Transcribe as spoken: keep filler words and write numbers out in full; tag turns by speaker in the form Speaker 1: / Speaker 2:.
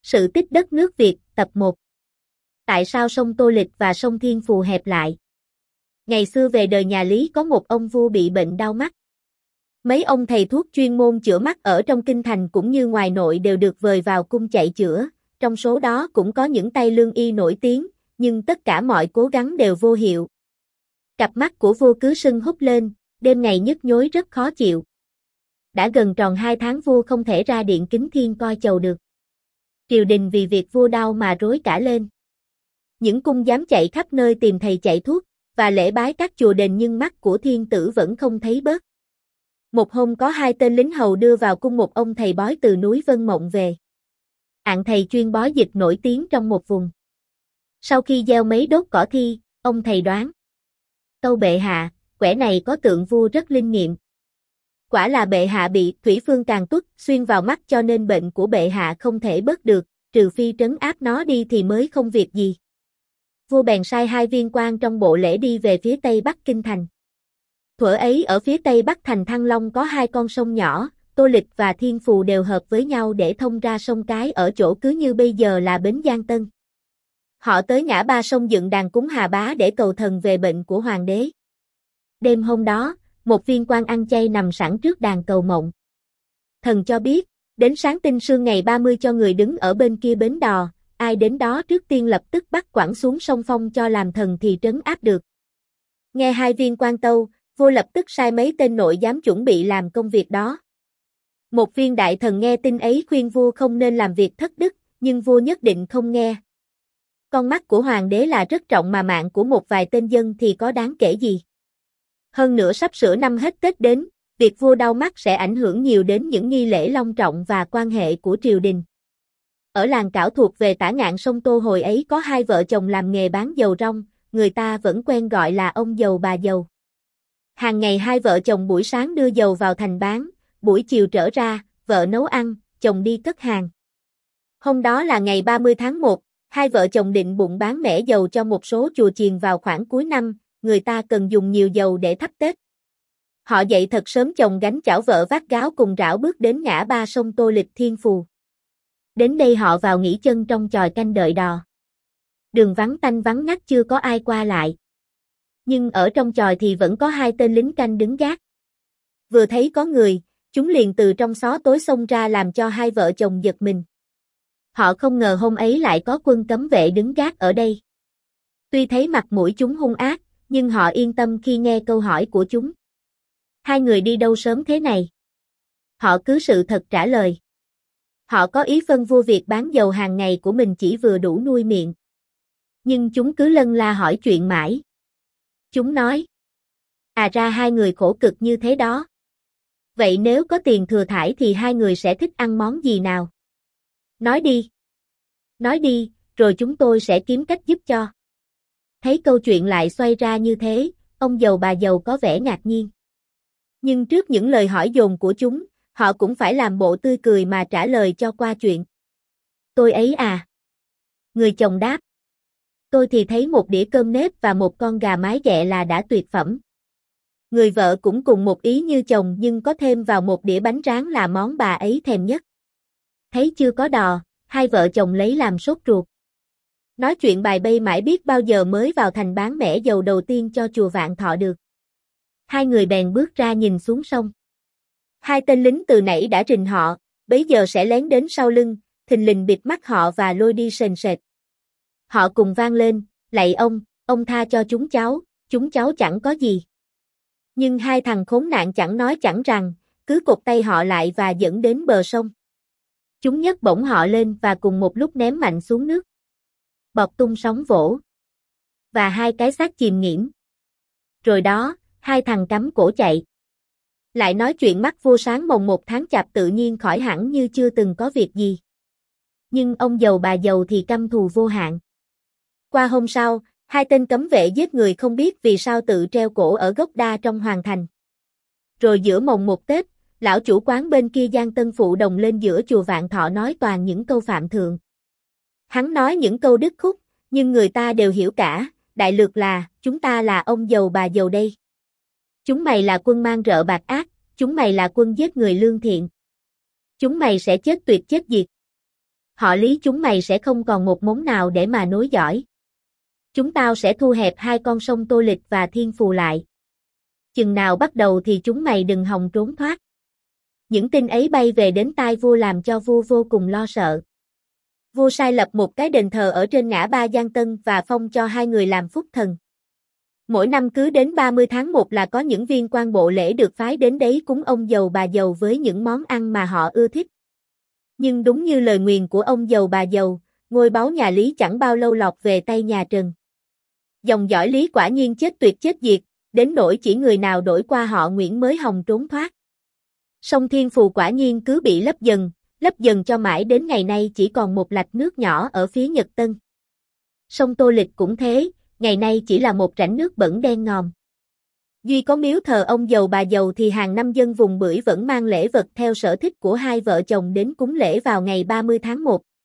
Speaker 1: Sự tích đất nước Việt, tập một. Tại sao sông Tô Lịch và sông Thiên Phù hẹp lại? Ngày xưa về đời nhà Lý có một ông vua bị bệnh đau mắt. Mấy ông thầy thuốc chuyên môn chữa mắt ở trong kinh thành cũng như ngoài nội đều được vời vào cung chạy chữa, trong số đó cũng có những tay lương y nổi tiếng, nhưng tất cả mọi cố gắng đều vô hiệu. Cặp mắt của vua cứ sưng húp lên, đêm ngày nhức nhối rất khó chịu. Đã gần tròn hai tháng vua không thể ra điện kính thiên coi chầu được. Triều đình vì việc vua đau mà rối cả lên. Những cung giám chạy khắp nơi tìm thầy chạy thuốc, và lễ bái các chùa đền nhưng mắt của thiên tử vẫn không thấy bớt. Một hôm có hai tên lính hầu đưa vào cung một ông thầy bói từ núi Vân Mộng về. Ạng thầy chuyên bói dịch nổi tiếng trong một vùng. Sau khi gieo mấy đốt cỏ thi, ông thầy đoán: tâu bệ hạ, quẻ này có tượng vua rất linh nghiệm. Quả là bệ hạ bị thủy phương càng tuất xuyên vào mắt cho nên bệnh của bệ hạ không thể bớt được, trừ phi trấn áp nó đi thì mới không việc gì. Vua bèn sai hai viên quan trong bộ lễ đi về phía tây bắc kinh thành. Thuở ấy ở phía tây bắc thành Thăng Long có hai con sông nhỏ, Tô Lịch và Thiên Phù đều hợp với nhau để thông ra sông Cái ở chỗ cứ như bây giờ là bến Giang Tân. Họ tới ngã ba sông dựng đàn cúng Hà Bá để cầu thần về bệnh của hoàng đế. Đêm hôm đó, một viên quan ăn chay nằm sẵn trước đàn cầu mộng. Thần cho biết, đến sáng tinh sương ngày ba mươi cho người đứng ở bên kia bến đò, ai đến đó trước tiên lập tức bắt quẳng xuống sông Phong cho làm thần thì trấn áp được. Nghe hai viên quan tâu, vua lập tức sai mấy tên nội giám chuẩn bị làm công việc đó. Một viên đại thần nghe tin ấy khuyên vua không nên làm việc thất đức, nhưng vua nhất định không nghe. Con mắt của hoàng đế là rất trọng mà mạng của một vài tên dân thì có đáng kể gì. Hơn nữa sắp sửa năm hết Tết đến, việc vua đau mắt sẽ ảnh hưởng nhiều đến những nghi lễ long trọng và quan hệ của triều đình. Ở làng Cảo thuộc về tả ngạn sông Tô hồi ấy có hai vợ chồng làm nghề bán dầu rong, người ta vẫn quen gọi là ông dầu bà dầu. Hàng ngày hai vợ chồng buổi sáng đưa dầu vào thành bán, buổi chiều trở ra, vợ nấu ăn, chồng đi cất hàng. Hôm đó là ngày ba mươi tháng một, hai vợ chồng định bụng bán mẻ dầu cho một số chùa chiền vào khoảng cuối năm, người ta cần dùng nhiều dầu để thắp Tết. Họ dậy thật sớm chồng gánh chảo vợ vác gáo cùng rảo bước đến ngã ba sông Tô Lịch Thiên Phù. Đến đây họ vào nghỉ chân trong chòi canh đợi đò. Đường vắng tanh vắng ngắt chưa có ai qua lại. Nhưng ở trong chòi thì vẫn có hai tên lính canh đứng gác. Vừa thấy có người, chúng liền từ trong xó tối xông ra làm cho hai vợ chồng giật mình. Họ không ngờ hôm ấy lại có quân cấm vệ đứng gác ở đây. Tuy thấy mặt mũi chúng hung ác, nhưng họ yên tâm khi nghe câu hỏi của chúng. Hai người đi đâu sớm thế này? Họ cứ sự thật trả lời. Họ có ý phân vua việc bán dầu hàng ngày của mình chỉ vừa đủ nuôi miệng. Nhưng chúng cứ lân la hỏi chuyện mãi. Chúng nói: à ra hai người khổ cực như thế đó. Vậy nếu có tiền thừa thãi thì hai người sẽ thích ăn món gì nào? Nói đi. Nói đi, rồi chúng tôi sẽ kiếm cách giúp cho. Thấy câu chuyện lại xoay ra như thế, ông dầu bà dầu có vẻ ngạc nhiên. Nhưng trước những lời hỏi dồn của chúng, họ cũng phải làm bộ tươi cười mà trả lời cho qua chuyện. Tôi ấy à? Người chồng đáp. Tôi thì thấy một đĩa cơm nếp và một con gà mái ghẹ là đã tuyệt phẩm. Người vợ cũng cùng một ý như chồng nhưng có thêm vào một đĩa bánh rán là món bà ấy thèm nhất. Thấy chưa có đò, hai vợ chồng lấy làm sốt ruột. Nói chuyện bài bay mãi biết bao giờ mới vào thành bán mẻ dầu đầu tiên cho chùa Vạn Thọ được. Hai người bèn bước ra nhìn xuống sông. Hai tên lính từ nãy đã rình họ, bấy giờ sẽ lén đến sau lưng, thình lình bịt mắt họ và lôi đi sền sệt. Họ cùng vang lên: lạy ông, ông tha cho chúng cháu, chúng cháu chẳng có gì. Nhưng hai thằng khốn nạn chẳng nói chẳng rằng, cứ cột tay họ lại và dẫn đến bờ sông. Chúng nhấc bổng họ lên và cùng một lúc ném mạnh xuống nước. Bọt tung sóng vỗ. Và hai cái xác chìm nghiễm. Rồi đó, hai thằng cắm cổ chạy. Lại nói chuyện mắt vua sáng mồng một tháng chạp tự nhiên khỏi hẳn như chưa từng có việc gì. Nhưng ông dầu bà dầu thì căm thù vô hạn. Qua hôm sau, hai tên cấm vệ giết người không biết vì sao tự treo cổ ở gốc đa trong hoàng thành. Rồi giữa mồng một Tết, lão chủ quán bên kia Giang Tân phụ đồng lên giữa chùa Vạn Thọ nói toàn những câu phạm thượng. Hắn nói những câu đứt khúc, nhưng người ta đều hiểu cả, đại lược là, chúng ta là ông dầu bà dầu đây. Chúng mày là quân mang rợ bạc ác, chúng mày là quân giết người lương thiện. Chúng mày sẽ chết tuyệt chết diệt. họ Lý chúng mày sẽ không còn một mống nào để mà nối dõi. Chúng tao sẽ thu hẹp hai con sông Tô Lịch và Thiên Phù lại. Chừng nào bắt đầu thì chúng mày đừng hòng trốn thoát. Những tin ấy bay về đến tai vua làm cho vua vô cùng lo sợ. Vua sai lập một cái đền thờ ở trên ngã Ba Giang Tân và phong cho hai người làm phúc thần. Mỗi năm cứ đến ba mươi tháng một là có những viên quan bộ lễ được phái đến đấy cúng ông giàu bà giàu với những món ăn mà họ ưa thích. Nhưng đúng như lời nguyền của ông giàu bà giàu, ngôi báu nhà Lý chẳng bao lâu lọt về tay nhà Trần. Dòng dõi Lý quả nhiên chết tuyệt chết diệt, đến nỗi chỉ người nào đổi qua họ Nguyễn mới hòng trốn thoát. Sông Thiên Phù quả nhiên cứ bị lấp dần, lấp dần cho mãi đến ngày nay chỉ còn một lạch nước nhỏ ở phía Nhật Tân. Sông Tô Lịch cũng thế, ngày nay chỉ là một rãnh nước bẩn đen ngòm. Duy có miếu thờ ông giàu bà giàu thì hàng năm dân vùng Bưởi vẫn mang lễ vật theo sở thích của hai vợ chồng đến cúng lễ vào ngày ba mươi tháng một.